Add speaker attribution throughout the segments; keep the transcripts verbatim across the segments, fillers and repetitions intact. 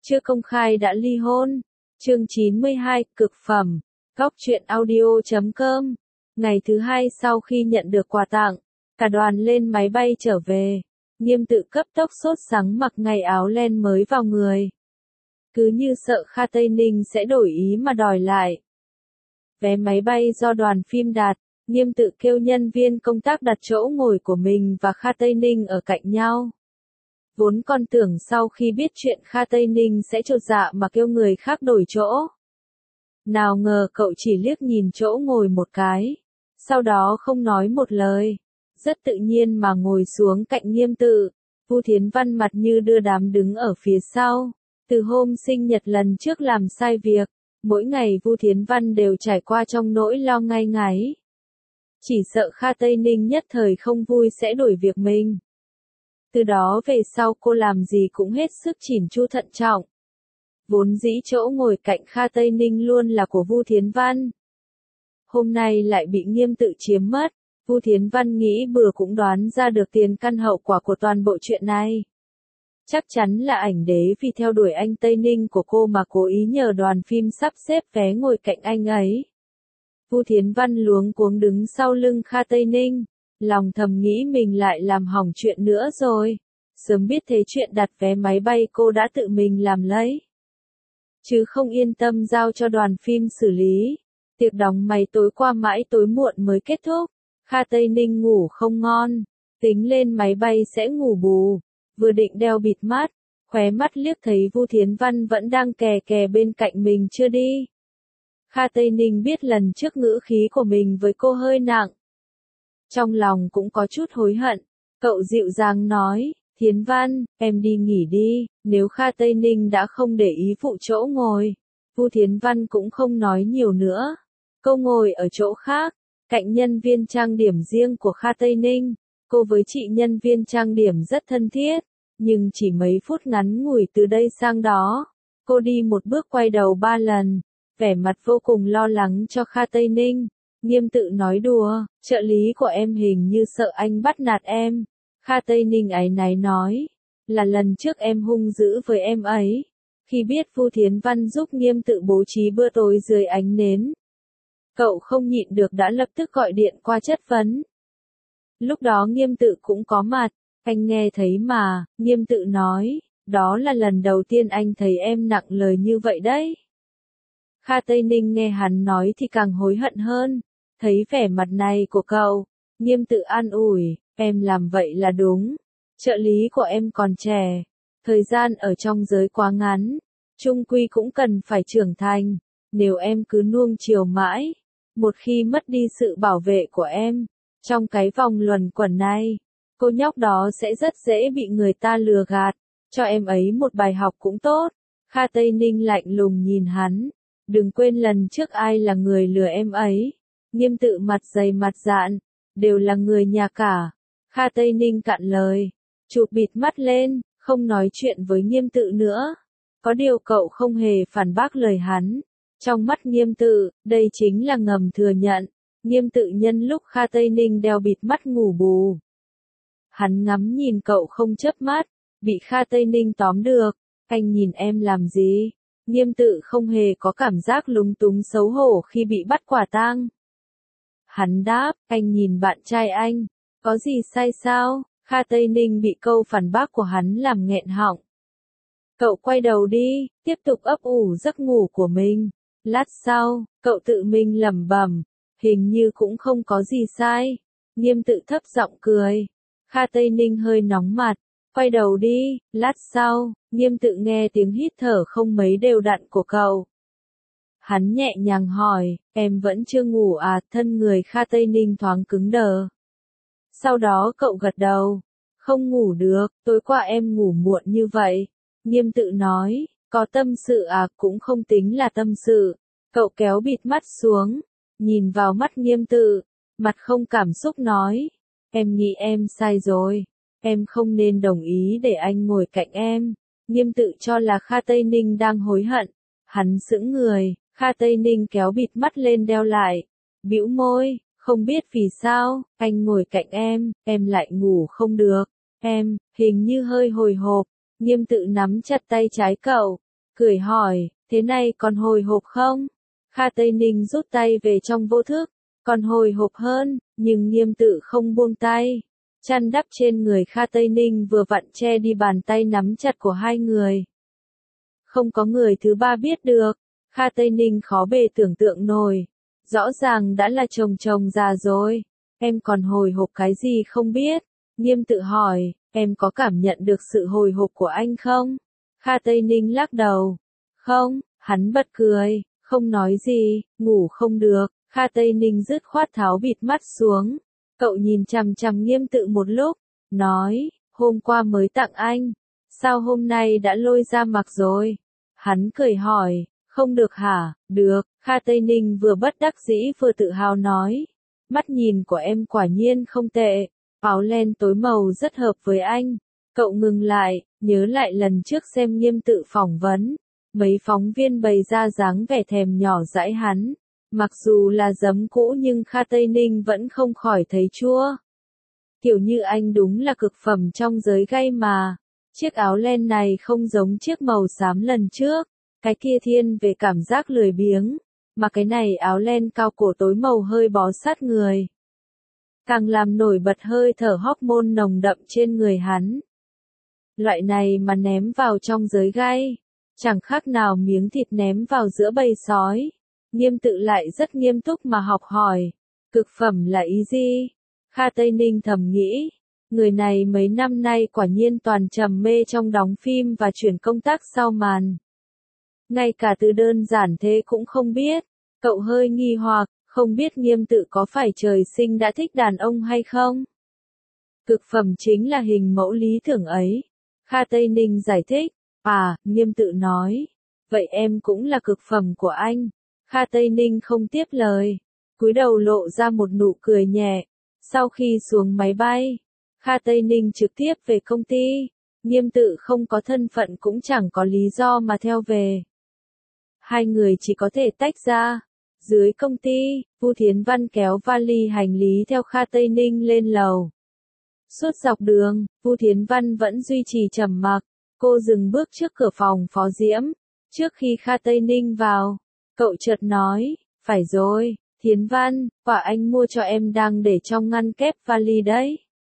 Speaker 1: chưa công khai đã ly hôn. Chương chín mươi hai, cực phẩm. Góc truyện audio chấm com. Ngày thứ hai sau khi nhận được quà tặng, cả đoàn lên máy bay trở về. Nghiêm Tự cấp tốc sốt sắng mặc ngay áo len mới vào người. Cứ như sợ Kha Tây Ninh sẽ đổi ý mà đòi lại. Vé máy bay do đoàn phim đặt, Nghiêm Tự kêu nhân viên công tác đặt chỗ ngồi của mình và Kha Tây Ninh ở cạnh nhau. Vốn con tưởng sau khi biết chuyện Kha Tây Ninh sẽ chột dạ mà kêu người khác đổi chỗ. Nào ngờ cậu chỉ liếc nhìn chỗ ngồi một cái, sau đó không nói một lời, rất tự nhiên mà ngồi xuống cạnh Nghiêm Tự. Vu Thiến Văn mặt như đưa đám đứng ở phía sau. Từ hôm sinh nhật lần trước làm sai việc, mỗi ngày Vu Thiến Văn đều trải qua trong nỗi lo ngai ngáy. Chỉ sợ Kha Tây Ninh nhất thời không vui sẽ đổi việc mình. Từ đó về sau cô làm gì cũng hết sức chỉn chu thận trọng. Vốn dĩ chỗ ngồi cạnh Kha Tây Ninh luôn là của Vu Thiến Văn. Hôm nay lại bị Nghiêm Tự chiếm mất. Vu Thiến Văn nghĩ bừa cũng đoán ra được tiền căn hậu quả của toàn bộ chuyện này. Chắc chắn là ảnh đế vì theo đuổi anh Tây Ninh của cô mà cố ý nhờ đoàn phim sắp xếp vé ngồi cạnh anh ấy. Vu Thiến Văn luống cuống đứng sau lưng Kha Tây Ninh, lòng thầm nghĩ mình lại làm hỏng chuyện nữa rồi. Sớm biết thế chuyện đặt vé máy bay cô đã tự mình làm lấy, chứ không yên tâm giao cho đoàn phim xử lý. Tiệc đóng máy tối qua mãi tối muộn mới kết thúc. Kha Tây Ninh ngủ không ngon, tính lên máy bay sẽ ngủ bù. Vừa định đeo bịt mắt, khóe mắt liếc thấy Vu Thiến Văn vẫn đang kè kè bên cạnh mình chưa đi. Kha Tây Ninh biết lần trước ngữ khí của mình với cô hơi nặng. Trong lòng cũng có chút hối hận, cậu dịu dàng nói, Thiến Văn, em đi nghỉ đi. Nếu Kha Tây Ninh đã không để ý phụ chỗ ngồi, Vu Thiến Văn cũng không nói nhiều nữa. Cô ngồi ở chỗ khác, cạnh nhân viên trang điểm riêng của Kha Tây Ninh. Cô với chị nhân viên trang điểm rất thân thiết, nhưng chỉ mấy phút ngắn ngủi từ đây sang đó, cô đi một bước quay đầu ba lần, vẻ mặt vô cùng lo lắng cho Kha Tây Ninh. Nghiêm Tự nói đùa, trợ lý của em hình như sợ anh bắt nạt em. Kha Tây Ninh áy náy nói, là lần trước em hung dữ với em ấy. Khi biết Vu Thiến Văn giúp Nghiêm Tự bố trí bữa tối dưới ánh nến, cậu không nhịn được đã lập tức gọi điện qua chất vấn. Lúc đó Nghiêm Tự cũng có mặt, anh nghe thấy mà. Nghiêm Tự nói, đó là lần đầu tiên anh thấy em nặng lời như vậy đấy. Kha Tây Ninh nghe hắn nói thì càng hối hận hơn, thấy vẻ mặt này của cậu, Nghiêm Tự an ủi, em làm vậy là đúng, trợ lý của em còn trẻ, thời gian ở trong giới quá ngắn, chung quy cũng cần phải trưởng thành, nếu em cứ nuông chiều mãi, một khi mất đi sự bảo vệ của em, trong cái vòng luẩn quẩn này, cô nhóc đó sẽ rất dễ bị người ta lừa gạt, cho em ấy một bài học cũng tốt. Kha Tây Ninh lạnh lùng nhìn hắn, đừng quên lần trước ai là người lừa em ấy. Nghiêm Tự mặt dày mặt dạn, đều là người nhà cả. Kha Tây Ninh cạn lời, chụp bịt mắt lên, không nói chuyện với Nghiêm Tự nữa. Có điều cậu không hề phản bác lời hắn. Trong mắt Nghiêm Tự, đây chính là ngầm thừa nhận. Nghiêm Tự nhân lúc Kha Tây Ninh đeo bịt mắt ngủ bù. Hắn ngắm nhìn cậu không chớp mắt, bị Kha Tây Ninh tóm được. Anh nhìn em làm gì? Nghiêm Tự không hề có cảm giác lúng túng xấu hổ khi bị bắt quả tang. Hắn đáp, anh nhìn bạn trai anh, có gì sai sao? Kha Tây Ninh bị câu phản bác của hắn làm nghẹn họng. Cậu quay đầu đi, tiếp tục ấp ủ giấc ngủ của mình. Lát sau, cậu tự mình lẩm bẩm, hình như cũng không có gì sai. Nghiêm Tự thấp giọng cười. Kha Tây Ninh hơi nóng mặt, quay đầu đi. Lát sau, Nghiêm Tự nghe tiếng hít thở không mấy đều đặn của cậu. Hắn nhẹ nhàng hỏi, em vẫn chưa ngủ à? Thân người Kha Tây Ninh thoáng cứng đờ. Sau đó cậu gật đầu, không ngủ được, tối qua em ngủ muộn như vậy. Nghiêm Tự nói, có tâm sự à? Cũng không tính là tâm sự. Cậu kéo bịt mắt xuống, nhìn vào mắt Nghiêm Tự, mặt không cảm xúc nói, em nghĩ em sai rồi, em không nên đồng ý để anh ngồi cạnh em. Nghiêm Tự cho là Kha Tây Ninh đang hối hận, hắn sững người. Kha Tây Ninh kéo bịt mắt lên đeo lại, bĩu môi, không biết vì sao, anh ngồi cạnh em, em lại ngủ không được. Em, hình như hơi hồi hộp. Nghiêm Tự nắm chặt tay trái cậu, cười hỏi, thế này còn hồi hộp không? Kha Tây Ninh rút tay về trong vô thức, còn hồi hộp hơn, nhưng Nghiêm Tự không buông tay. Chăn đắp trên người Kha Tây Ninh vừa vặn che đi bàn tay nắm chặt của hai người. Không có người thứ ba biết được, Kha Tây Ninh khó bề tưởng tượng nổi. Rõ ràng đã là chồng chồng già rồi, em còn hồi hộp cái gì không biết? Nghiêm Tự hỏi, em có cảm nhận được sự hồi hộp của anh không? Kha Tây Ninh lắc đầu. Không, hắn bật cười, không nói gì, ngủ không được. Kha Tây Ninh dứt khoát tháo bịt mắt xuống. Cậu nhìn chằm chằm Nghiêm Tự một lúc, nói, hôm qua mới tặng anh, sao hôm nay đã lôi ra mặc rồi? Hắn cười hỏi, không được hả? Được, Kha Tây Ninh vừa bất đắc dĩ vừa tự hào nói. Mắt nhìn của em quả nhiên không tệ, áo len tối màu rất hợp với anh. Cậu ngừng lại, nhớ lại lần trước xem Nghiêm Tự phỏng vấn. Mấy phóng viên bày ra dáng vẻ thèm nhỏ dãi hắn. Mặc dù là giấm cũ nhưng Kha Tây Ninh vẫn không khỏi thấy chua. Kiểu như anh đúng là cực phẩm trong giới gay mà. Chiếc áo len này không giống chiếc màu xám lần trước. Cái kia thiên về cảm giác lười biếng. Mà cái này áo len cao cổ tối màu hơi bó sát người. Càng làm nổi bật hơi thở hormone nồng đậm trên người hắn. Loại này mà ném vào trong giới gay. Chẳng khác nào miếng thịt ném vào giữa bầy sói. Nghiêm Tự lại rất nghiêm túc mà học hỏi. Cực phẩm là ý gì? Kha Tây Ninh thầm nghĩ. Người này mấy năm nay quả nhiên toàn trầm mê trong đóng phim và chuyển công tác sau màn. Ngay cả từ đơn giản thế cũng không biết. Cậu hơi nghi hoặc, không biết Nghiêm Tự có phải trời sinh đã thích đàn ông hay không? Cực phẩm chính là hình mẫu lý tưởng ấy. Kha Tây Ninh giải thích. À, Nghiêm Tự nói. Vậy em cũng là cực phẩm của anh. Kha Tây Ninh không tiếp lời. Cúi đầu lộ ra một nụ cười nhẹ. Sau khi xuống máy bay, Kha Tây Ninh trực tiếp về công ty. Nghiêm Tự không có thân phận cũng chẳng có lý do mà theo về. Hai người chỉ có thể tách ra. Dưới công ty, Vu Thiến Văn kéo vali hành lý theo Kha Tây Ninh lên lầu. Suốt dọc đường, Vu Thiến Văn vẫn duy trì trầm mặc. Cô dừng bước trước cửa phòng Phó Diễm. Trước khi Kha Tây Ninh vào, cậu chợt nói, phải rồi, Thiến Văn, quả anh mua cho em đang để trong ngăn kép vali đấy.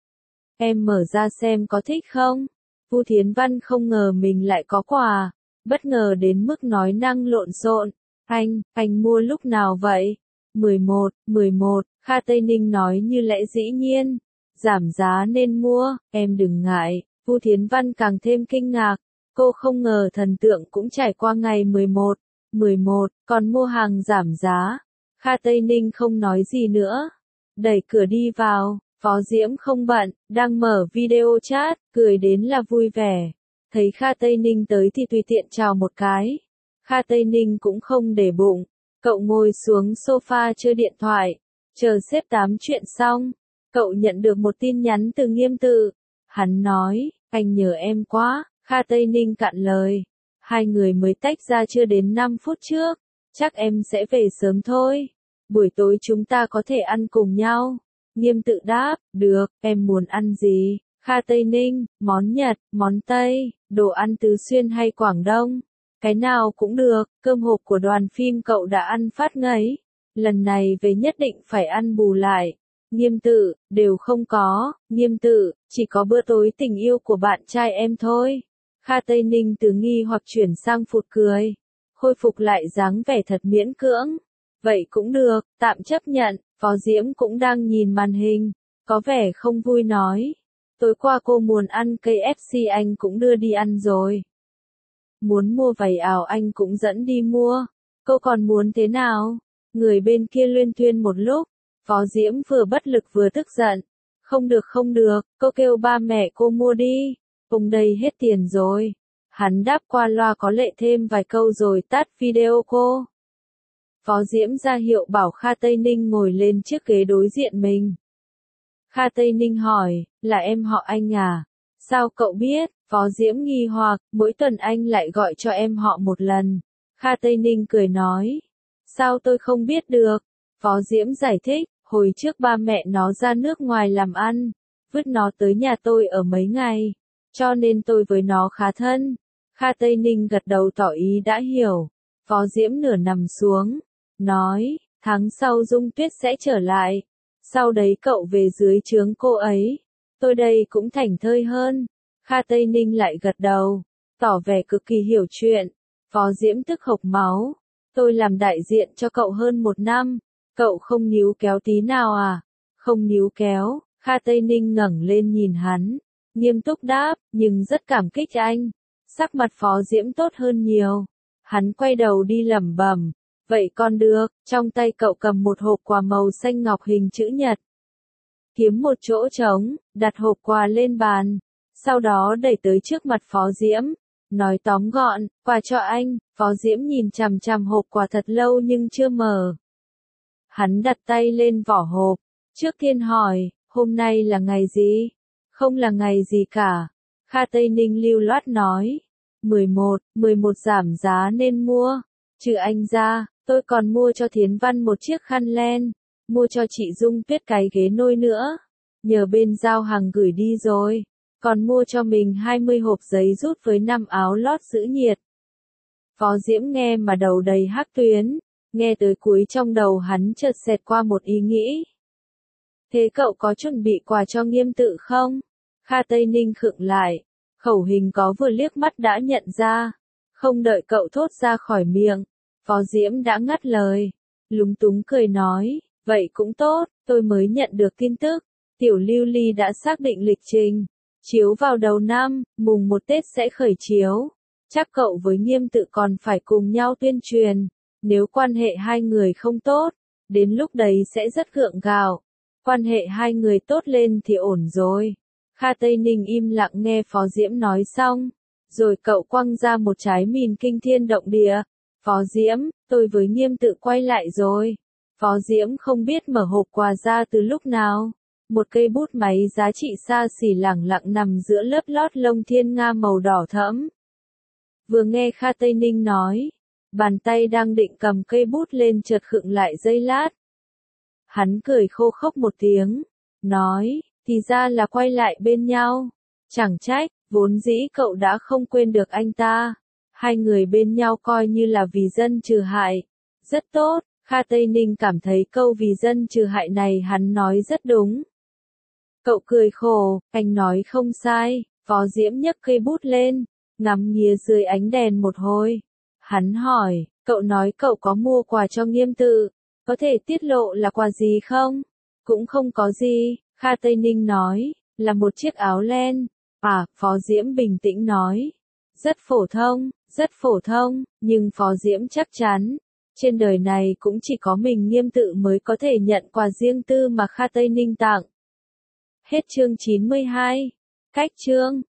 Speaker 1: Em mở ra xem có thích không? Vu Thiến Văn không ngờ mình lại có quà, bất ngờ đến mức nói năng lộn xộn. Anh, anh mua lúc nào vậy? mười một, mười một, Kha Tây Ninh nói như lẽ dĩ nhiên. Giảm giá nên mua, em đừng ngại. Vu Thiến Văn càng thêm kinh ngạc. Cô không ngờ thần tượng cũng trải qua ngày mười một, mười một, còn mua hàng giảm giá. Kha Tây Ninh không nói gì nữa. Đẩy cửa đi vào, Phó Diễm không bận, đang mở video chat, cười đến là vui vẻ. Thấy Kha Tây Ninh tới thì tùy tiện chào một cái. Kha Tây Ninh cũng không để bụng. Cậu ngồi xuống sofa chơi điện thoại. Chờ xếp tám chuyện xong. Cậu nhận được một tin nhắn từ Nghiêm Tự. Hắn nói, anh nhớ em quá. Kha Tây Ninh cạn lời. Hai người mới tách ra chưa đến năm phút trước. Chắc em sẽ về sớm thôi. Buổi tối chúng ta có thể ăn cùng nhau. Nghiêm Tự đáp, được, em muốn ăn gì? Kha Tây Ninh, món Nhật, món Tây, đồ ăn Tứ Xuyên hay Quảng Đông. Cái nào cũng được, cơm hộp của đoàn phim cậu đã ăn phát ngấy. Lần này về nhất định phải ăn bù lại. Nghiêm Tự, đều không có. Nghiêm Tự, chỉ có bữa tối tình yêu của bạn trai em thôi. Kha Tây Ninh từ nghi hoặc chuyển sang phụt cười. Khôi phục lại dáng vẻ thật miễn cưỡng. Vậy cũng được, tạm chấp nhận. Phó Diễm cũng đang nhìn màn hình. Có vẻ không vui nói. Tối qua cô muốn ăn ca ép xê anh cũng đưa đi ăn rồi. Muốn mua váy áo anh cũng dẫn đi mua. Cô còn muốn thế nào? Người bên kia luyên thuyên một lúc. Phó Diễm vừa bất lực vừa tức giận. Không được không được, cô kêu ba mẹ cô mua đi. Ông đây hết tiền rồi. Hắn đáp qua loa có lệ thêm vài câu rồi tắt video cô. Phó Diễm ra hiệu bảo Kha Tây Ninh ngồi lên chiếc ghế đối diện mình. Kha Tây Ninh hỏi, là em họ anh à? Sao cậu biết? Phó Diễm nghi hoặc, mỗi tuần anh lại gọi cho em họ một lần. Kha Tây Ninh cười nói. Sao tôi không biết được? Phó Diễm giải thích, hồi trước ba mẹ nó ra nước ngoài làm ăn, vứt nó tới nhà tôi ở mấy ngày, cho nên tôi với nó khá thân. Kha Tây Ninh gật đầu tỏ ý đã hiểu. Phó Diễm nửa nằm xuống, nói, tháng sau Dung Tuyết sẽ trở lại. Sau đấy cậu về dưới trướng cô ấy. Tôi đây cũng thảnh thơi hơn. Kha Tây Ninh lại gật đầu, tỏ vẻ cực kỳ hiểu chuyện. Phó Diễm tức hộc máu. Tôi làm đại diện cho cậu hơn một năm. Cậu không níu kéo tí nào à? Không níu kéo. Kha Tây Ninh ngẩng lên nhìn hắn, nghiêm túc đáp, nhưng rất cảm kích anh. Sắc mặt Phó Diễm tốt hơn nhiều. Hắn quay đầu đi lẩm bẩm, vậy con được. Trong tay cậu cầm một hộp quà màu xanh ngọc hình chữ nhật. Kiếm một chỗ trống, đặt hộp quà lên bàn, sau đó đẩy tới trước mặt Phó Diễm, nói tóm gọn, quà cho anh. Phó Diễm nhìn chằm chằm hộp quà thật lâu nhưng chưa mở. Hắn đặt tay lên vỏ hộp, trước tiên hỏi, hôm nay là ngày gì? Không là ngày gì cả. Kha Tây Ninh lưu loát nói, mười một, mười một giảm giá nên mua. Trừ anh ra, tôi còn mua cho Thiến Văn một chiếc khăn len, mua cho chị Dung Tuyết cái ghế nôi nữa. Nhờ bên giao hàng gửi đi rồi. Còn mua cho mình hai mươi hộp giấy rút với năm áo lót giữ nhiệt. Phó Diễm nghe mà đầu đầy hắc tuyến, nghe tới cuối trong đầu hắn chợt xẹt qua một ý nghĩ. Thế cậu có chuẩn bị quà cho Nghiêm Tự không? Kha Tây Ninh khựng lại, khẩu hình có vừa liếc mắt đã nhận ra. Không đợi cậu thốt ra khỏi miệng, Phó Diễm đã ngắt lời, lúng túng cười nói, vậy cũng tốt, tôi mới nhận được tin tức, Tiểu Lưu Ly đã xác định lịch trình, chiếu vào đầu năm, mùng một Tết sẽ khởi chiếu. Chắc cậu với Nghiêm Tự còn phải cùng nhau tuyên truyền, nếu quan hệ hai người không tốt, đến lúc đấy sẽ rất gượng gạo. Quan hệ hai người tốt lên thì ổn rồi. Kha Tây Ninh im lặng nghe Phó Diễm nói xong, rồi cậu quăng ra một trái mìn kinh thiên động địa. Phó Diễm, tôi với Nghiêm Tự quay lại rồi. Phó Diễm không biết mở hộp quà ra từ lúc nào. Một cây bút máy giá trị xa xỉ lẳng lặng nằm giữa lớp lót lông thiên nga màu đỏ thẫm. Vừa nghe Kha Tây Ninh nói, bàn tay đang định cầm cây bút lên chợt khựng lại giây lát. Hắn cười khô khốc một tiếng, nói, thì ra là quay lại bên nhau. Chẳng trách, vốn dĩ cậu đã không quên được anh ta. Hai người bên nhau coi như là vì dân trừ hại. Rất tốt, Kha Tây Ninh cảm thấy câu vì dân trừ hại này hắn nói rất đúng. Cậu cười khổ, anh nói không sai. Phó Diễm nhấc cây bút lên, ngắm nghía dưới ánh đèn một hồi. Hắn hỏi, cậu nói cậu có mua quà cho Nghiêm Tự, có thể tiết lộ là quà gì không? Cũng không có gì, Kha Tây Ninh nói, là một chiếc áo len. À, Phó Diễm bình tĩnh nói, rất phổ thông, rất phổ thông, nhưng Phó Diễm chắc chắn, trên đời này cũng chỉ có mình Nghiêm Tự mới có thể nhận quà riêng tư mà Kha Tây Ninh tặng. Hết chương chín mươi hai. Cách chương